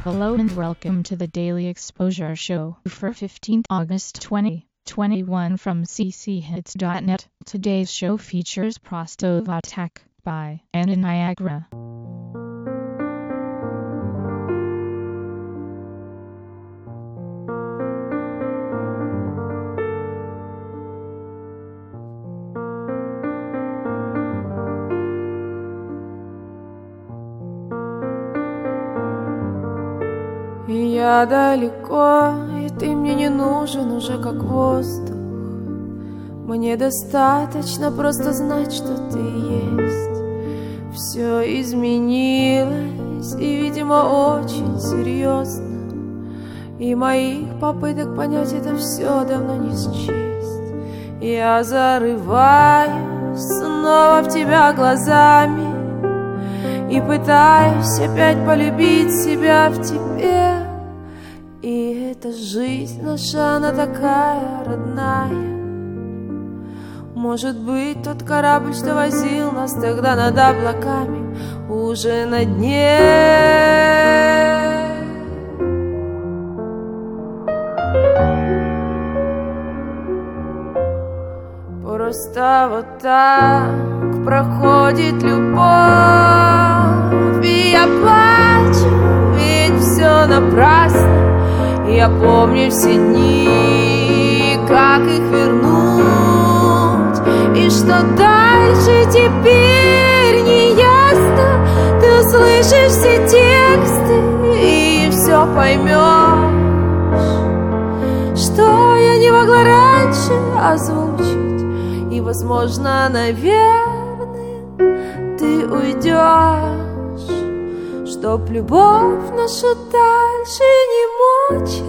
Hello and welcome to the Daily Exposure Show for 15th August 2021 from cchits.net. Today's show features Prostovatak by Anna Niagara. И я далеко, и ты мне не нужен уже как воздух. Мне достаточно просто знать, что ты есть. Все изменилось, и, видимо, очень серьезно. И моих попыток понять это все давно не счесть. Я зарываюсь снова в тебя глазами и пытаюсь опять полюбить себя в тебе. И эта жизнь наша, она такая родная. Может быть, тот корабль, что возил нас тогда над облаками, уже на дне. Просто вот так проходит любовь, и я плачу, ведь все напрасно. Я помню все дни, как их вернуть, и что дальше теперь не ясно. Ты услышишь все тексты и все поймешь, что я не могла раньше озвучить. И, возможно, наверное, ты уйдешь, чтоб любовь нашу дальше не мучать.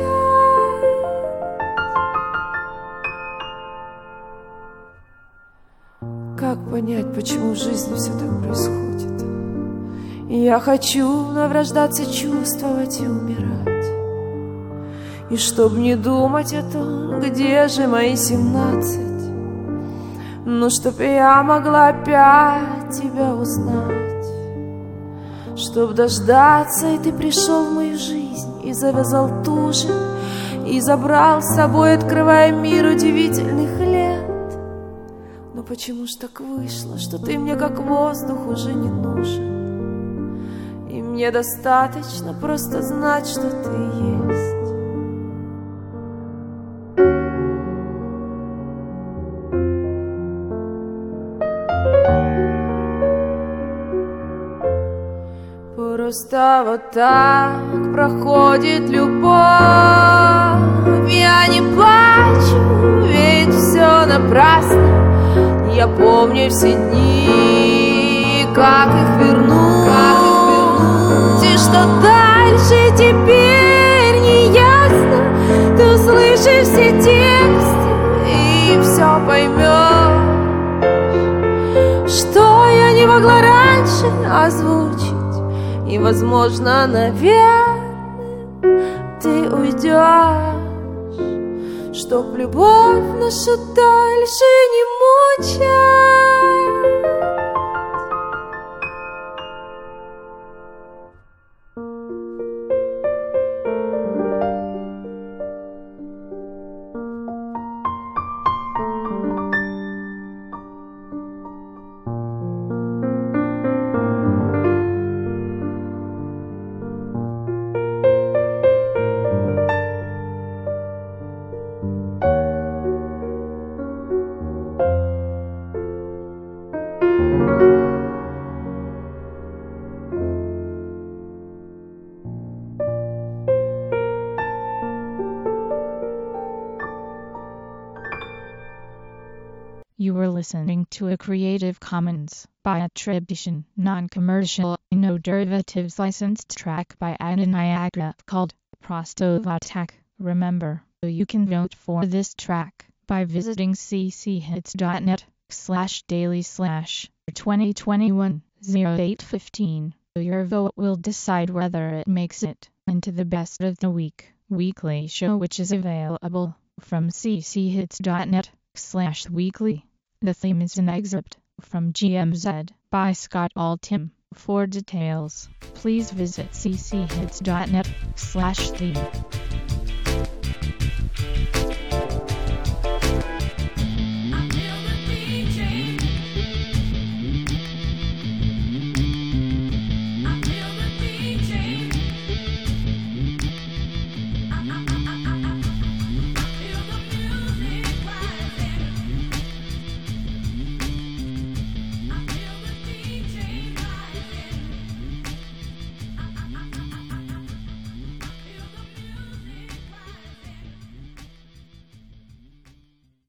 Как понять, почему в жизни все так происходит? И я хочу наврождаться, чувствовать и умирать. И чтоб не думать о том, где же мои 17, ну, чтоб я могла опять тебя узнать, чтоб дождаться, и ты пришел в мою жизнь и завязал тужин, и забрал с собой, открывая мир удивительных лет. Но почему ж так вышло, что ты мне как воздух уже не нужен, и мне достаточно просто знать, что ты есть. Просто вот так проходит любовь. Я не плачу, ведь все напрасно. Я помню все дни, как их вернуть, и что дальше теперь не ясно. Ты услышишь все тексты и все поймешь, что я не могла раньше озвучить. И, возможно, наверное, ты уйдешь, чтоб любовь нашу дальше не мучать. You were listening to a Creative Commons by attribution, non-commercial, no derivatives licensed track by Anna Niagara called Prostovatak. Remember, you can vote for this track by visiting cchits.net/daily/2021-0815. Your vote will decide whether it makes it into the best of the week weekly show, which is available from cchits.net/weekly. The theme is an excerpt from GMZ by Scott Altham For details, please visit cchits.net/theme.